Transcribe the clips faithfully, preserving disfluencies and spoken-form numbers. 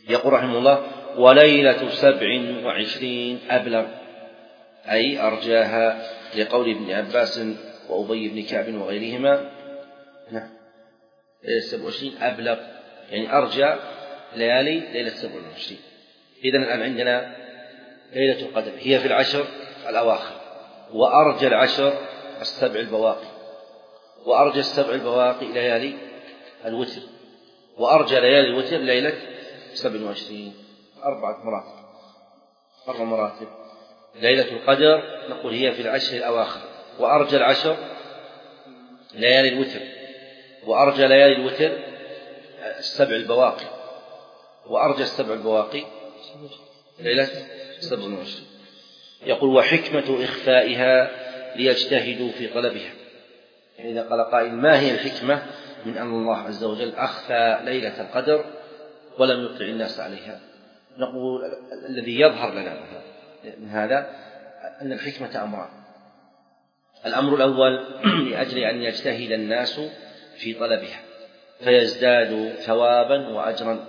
يقول رحمه الله: وليلة سبع وعشرين أبلغ، أي أرجاها، لقول ابن عباس وأبي بن كعب وغيرهما: نعم، ليلة سبع وعشرين أبلغ، يعني أرجى ليالي ليلة سبع وعشرين. إذن الآن عندنا ليلة القدر هي في العشر الأواخر، وأرجى العشر السبع البواقي، وأرجى السبع البواقي ليالي الوتر، وأرجى ليالي الوتر ليلة سبع وعشرين. أربعة مراتب، أربع مراتب. ليلة القدر نقول هي في العشر الأواخر، وأرجى العشر ليالي الوتر، وأرجى ليالي الوتر السبع البواقي، وأرجى السبع البواقي ليلة سبع وعشرين. يقول: وحكمة إخفائها ليجتهدوا في طلبها. يعني إذا قال قائل: ما هي الحكمة من أن الله عز وجل أخفى ليلة القدر ولم يطلع الناس عليها؟ نقول: الذي يظهر لنا من هذا أن الحكمة أمران. الأمر الأول لأجل أن يجتهد الناس في طلبها فيزدادوا ثوابا وأجرا،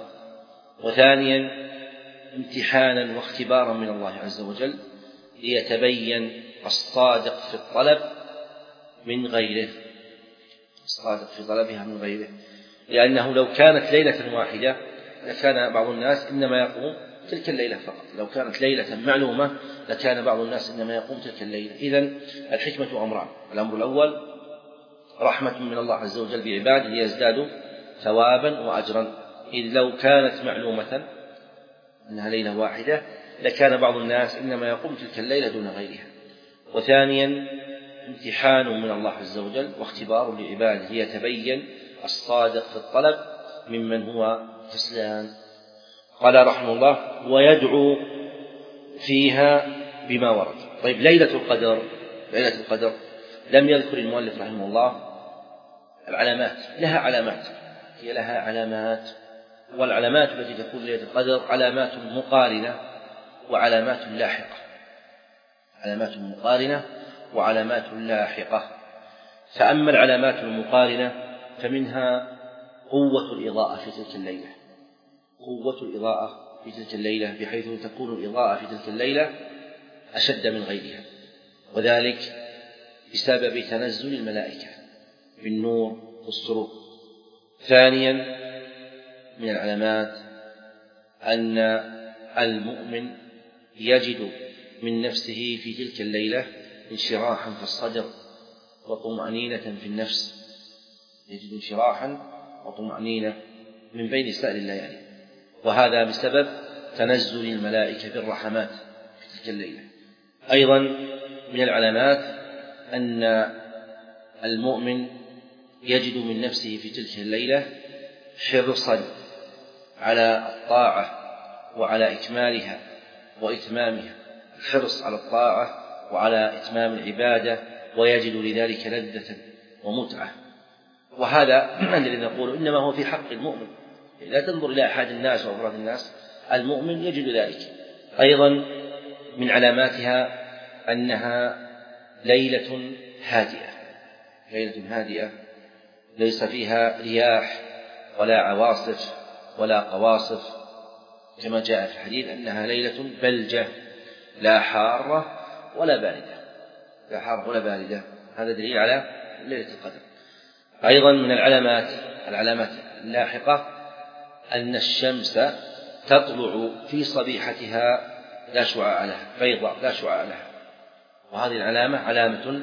وثانيا امتحانا واختبارا من الله عز وجل ليتبين الصادق في الطلب من غيره، الصادق في طلبها من غيره. لأنه لو كانت ليلة واحدة لكان بعض الناس إنما يقوم تلك الليلة فقط، لو كانت ليلة معلومة لكان بعض الناس إنما يقوم تلك الليلة. إذن الحكمة أمران: الأمر الأول رحمة من الله عز وجل بعباده ليزدادوا ثوابا وأجرا، إذ لو كانت معلومة أنها ليلة واحدة لكان بعض الناس إنما يقوم تلك الليلة دون غيرها. وثانيا امتحان من الله عز وجل واختبار لعباده ليتبين الصادق في الطلب ممن هو كسلان. قال رحمه الله: ويدعو فيها بما ورد. طيب، ليلة القدر ليلة القدر لم يذكر المؤلف رحمه الله العلامات، لها علامات، هي لها علامات، والعلامات التي تكون ليلة القدر علامات مقارنة وعلامات لاحقة، علامات مقارنة وعلامات لاحقة. فأما العلامات المقارنة فمنها قوة الإضاءة في تلك الليلة، قوة الإضاءة في تلك الليلة بحيث تكون الإضاءة في تلك الليلة أشد من غيرها، وذلك بسبب تنزل الملائكة بالنور والسرور. ثانيا من العلامات أن المؤمن يجد من نفسه في تلك الليلة انشراحا في الصدر وطمأنينة في النفس، يجد انشراحا وطمأنينة من بين سائر الليالي، وهذا بسبب تنزل الملائكة بالرحمات في تلك الليلة. أيضا من العلامات أن المؤمن يجد من نفسه في تلك الليلة حرصا على الطاعة وعلى إكمالها وإتمامها، الحرص على الطاعة وعلى إتمام العبادة، ويجد لذلك لذة ومتعة. وهذا الذي نقول إنما هو في حق المؤمن، لا تنظر إلى أحد الناس وأفراد الناس، المؤمن يجد ذلك. أيضا من علاماتها أنها ليلة هادئة، ليلة هادئة ليس فيها رياح ولا عواصف ولا قواصف، كما جاء في الحديث أنها ليلة بلجة لا حارة ولا باردة، لا حارة ولا باردة. هذا دليل على ليلة القدر. أيضا من العلامات العلامات اللاحقة أن الشمس تطلع في صبيحتها لا شعاع لها، بيضاء لا شعاع لها، وهذه العلامة علامة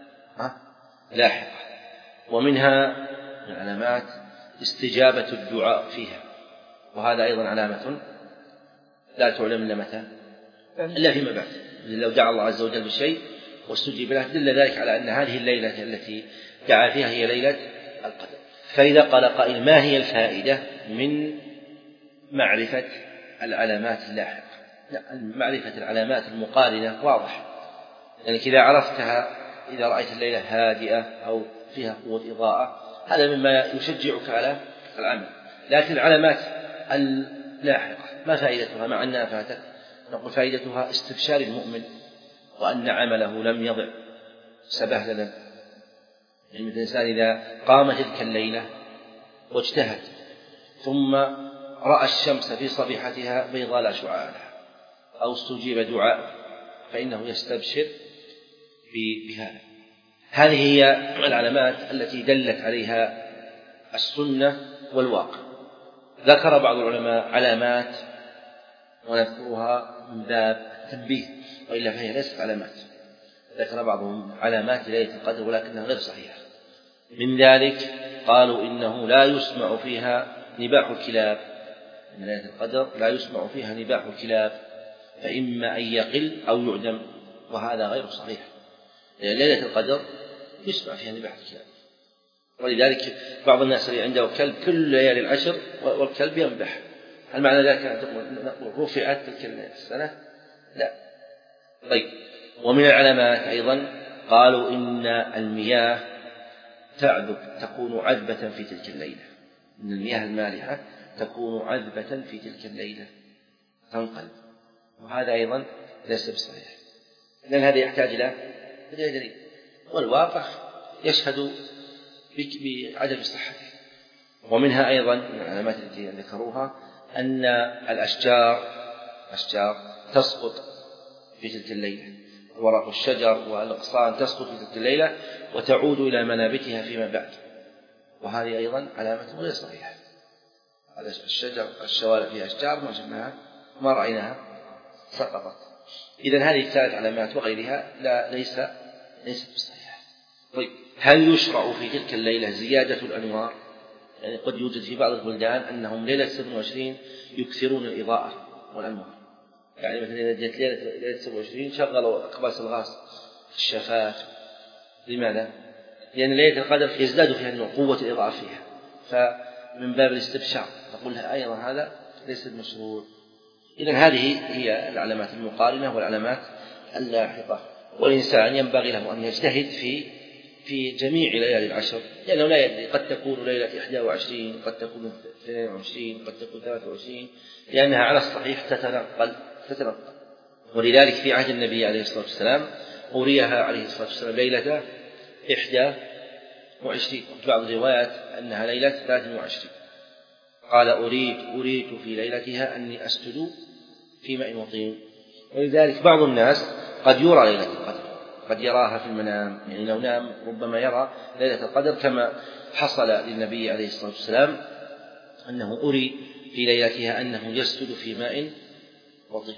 لاحقة. ومنها من العلامات استجابة الدعاء فيها، وهذا أيضا علامة لا تعلم إلا متى، إلا فيما بعد. لو دعا الله عز وجل بالشيء واستجيب له دل ذلك على أن هذه الليلة التي دعا فيها هي ليلة القدر. فإذا قال قائل: ما هي الفائدة من معرفة العلامات اللاحقة؟ معرفة العلامات المقارنة واضح، يعني إذا عرفتها، إذا رأيت الليلة هادئة أو فيها قوة إضاءة، هذا مما يشجعك على العمل. لكن العلامات اللاحقة ما فائدتها مع أنها فاتت؟ نقول فائدتها استبشار المؤمن وأن عمله لم يضع سبهللا. يعني الإنسان إذا قام تلك الليلة واجتهد ثم رأى الشمس في صبيحتها بيضاء لا شعاع لها أو استجيب دعاء فإنه يستبشر بهذا. هذه هي العلامات التي دلت عليها السنة والواقع. ذكر بعض العلماء علامات ونذكرها من باب التنبيه وإلا فهي ليست علامات. ذكر بعضهم علامات ليلة القدر ولكنها غير صحيحة. من ذلك قالوا إنه لا يسمع فيها نباح الكلاب، إن ليلة القدر لا يسمع فيها نباح الكلاب فإما أن يقل أو يعدم، وهذا غير صحيح. يعني ليلة القدر يسمع فيها نباح الكلاب، ولذلك بعض الناس اللي عنده كلب كل ليالي العشر والكلب ينبح، هل معنى ذلك أن نقول رفعت تلك السنة؟ لا. طيب، ومن العلامات أيضا قالوا إن المياه تعذب تكون عذبة في تلك الليلة، إن المياه المالحة تكون عذبة في تلك الليلة تنقل، وهذا أيضا ليس بصحيح، لأن هذا يحتاج إلى دليل، والواقع يشهد بعدم صحته. ومنها أيضا من العلامات التي ذكروها أن الأشجار أشجار تسقط في تلك الليلة، ورق الشجر والأغصان تسقط في تلك الليلة وتعود إلى منابتها فيما بعد، وهذه أيضا علامة غير صحيحة. الشجر الشوارع فيها أشجار ما شفناها ما رأيناها سقطت. إذن هذه الثلاث علامات وغيرها لا ليس ليست بصحيحة. طيب، هل يشرع في تلك الليلة زيادة الأنوار؟ يعني قد يوجد في بعض البلدان أنهم ليلة سبع وعشرين يكثرون الإضاءة والأنوار، يعني مثلا إذا جت ليلة ليلة سبع وعشرين شغلوا أقباس الغاز في الشفاة. لماذا؟ لأن ليلة القدر يزداد فيها النور، قوة الإضاءة فيها، فمن باب الاستبشار نقول أيضا هذا ليس المشروع. إذن هذه هي العلامات المقارنة والعلامات اللاحقة، والإنسان ينبغي له أن يجتهد في في جميع ليالي العشر، لأنه لا يدري، قد تكون ليلة إحدى وعشرين، قد تكون اثنين وعشرين، قد تكون ثلاثة وعشرين، لأنها على الصحيح تتنقل تتنقل ولذلك في عهد النبي عليه الصلاة والسلام أريها عليه الصلاة والسلام ليلة إحدى وعشرين، وفي بعض الروايات أنها ليلة ثلاث وعشرين، قال أريد أريد في ليلتها أني أسجد في ماء وطين. ولذلك بعض الناس قد يرى ليلة القدر، قد يراها في المنام، يعني لو نام ربما يرى ليلة القدر، كما حصل للنبي عليه الصلاة والسلام أنه أري في ليلتها أنه يسجد في ماء وطين.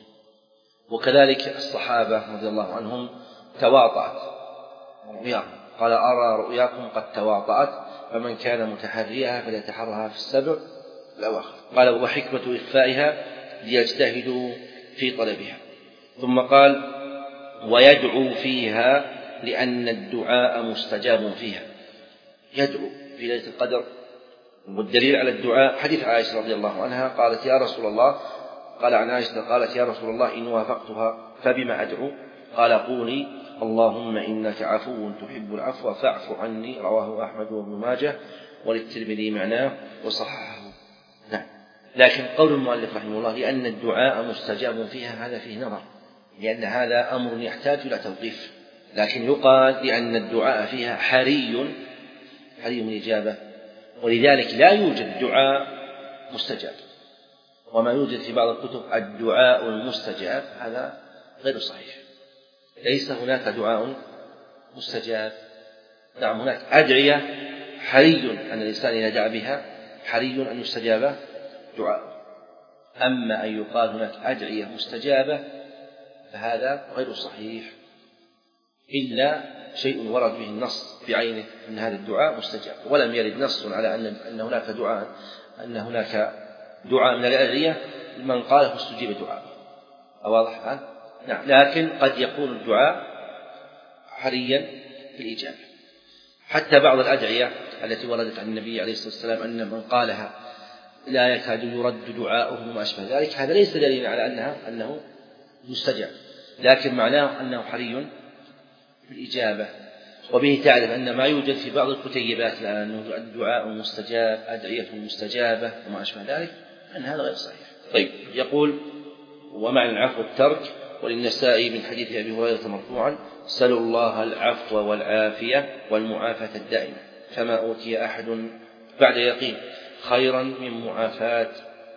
وكذلك الصحابة رضي الله عنهم تواطأت رؤياهم، قال أرى رؤياكم قد تواطأت فمن كان متحريها فليتحرها في السبع الأواخر. قال وحكمة إخفائها ليجتهدوا في طلبها. ثم قال ويدعو فيها لأن الدعاء مستجاب فيها، يدعو في ليلة القدر. والدليل على الدعاء حديث عائشة رضي الله عنها قالت يا رسول الله، قال عن عائشة قالت يا رسول الله إن وافقتها فبما أدعو؟ قال قولي اللهم إنك عفو تحب العفو فاعف عني. رواه أحمد وابن ماجه وللترمذي معناه وصححه. نعم. لكن قول المؤلف رحمه الله لأن الدعاء مستجاب فيها هذا فيه نظر، لأن هذا أمر يحتاج إلى توقيف، لكن يقال لأن الدعاء فيها حري حري من الإجابة، ولذلك لا يوجد دعاء مستجاب. وما يوجد في بعض الكتب الدعاء المستجاب هذا غير صحيح، ليس هناك دعاء مستجاب. نعم هناك أدعية حري أن الإنسان إذا دعا بها حري أن يستجاب دعاء، أما أن يقال هناك أدعية مستجابة فهذا غير صحيح، إلا شيء ورد به النص بعينه أن هذا الدعاء مستجاب، ولم يرد نص على أن هناك دعاء أن هناك دعاء من الأدعية من قاله استجيب دعاء. واضح الآن؟ نعم. لكن قد يكون الدعاء حريا في الإجابة. حتى بعض الأدعية التي وردت عن النبي عليه الصلاة والسلام أن من قالها لا يكاد يرد دعاؤه وما أشبه ذلك، هذا ليس دليلا على أنها أنه مستجاب، لكن معناه أنه حري في الإجابة. وبه تعرف أن ما يوجد في بعض الكتيبات الآن الدعاء مستجاب، أدعية مستجابة وما أشبه ذلك، أن هذا غير صحيح. طيب، يقول ومعنى العفو الترك. وللنسائي من حديث أبي هريرة مرفوعا سلوا الله العفو والعافية والمعافاة الدائمة، فما أوتي أحد بعد يقين خيرا من معافاة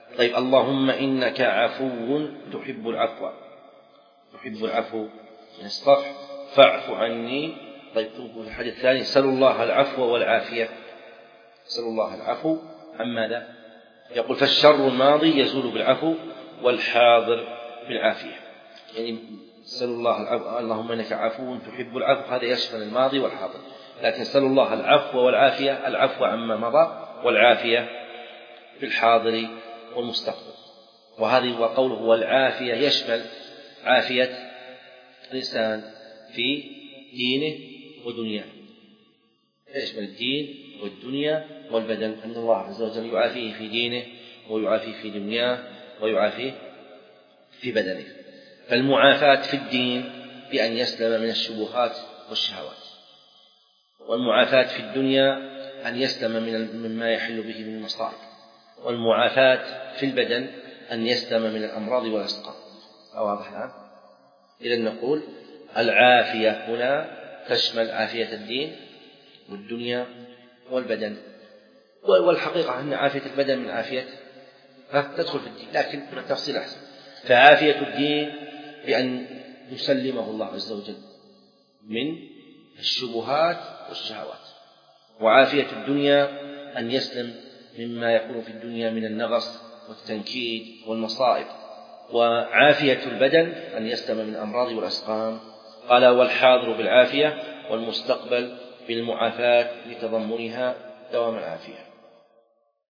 طيب اللهم إنك عفو تحب العفو، تحب العفو من الصفح فاعف عني. طيب في الحديث الثاني سل الله العفو والعافية، سل الله العفو عن ماذا؟ يقول فالشر الماضي يزول بالعفو والحاضر بالعافية، يعني سل الله العفو، اللهم إنك عفو تحب العفو، هذا يشمل الماضي والحاضر، لكن سل الله العفو والعافية، العفو عما مضى والعافية في الحاضر والمستقبل. وهذه وقوله والعافية يشمل عافية الإنسان في دينه ودنياه، يشمل الدين والدنيا والبدن، أن الله عز وجل يعافيه في دينه ويعافيه في دنياه ويعافيه في بدنه. فالمعافاة في الدين بأن يسلم من الشبهات والشهوات، والمعافاة في الدنيا أن يسلم من مما يحل به من المصائب، والمعافاة في البدن أن يسلم من الأمراض والأسقام. واضح الآن؟ إذن نقول العافية هنا تشمل عافية الدين والدنيا والبدن، والحقيقة أن عافية البدن من عافية تدخل في الدين، لكن التفصيل أحسن. فعافية الدين بأن يسلمه الله عز وجل من الشبهات والشهوات، وعافية الدنيا أن يسلم مما يكون في الدنيا من النغص والتنكيد والمصائب، وعافية البدن أن يسلم من الأمراض والأسقام. قال والحاضر بالعافية والمستقبل بالمعافاة لتضمنها دوام العافية.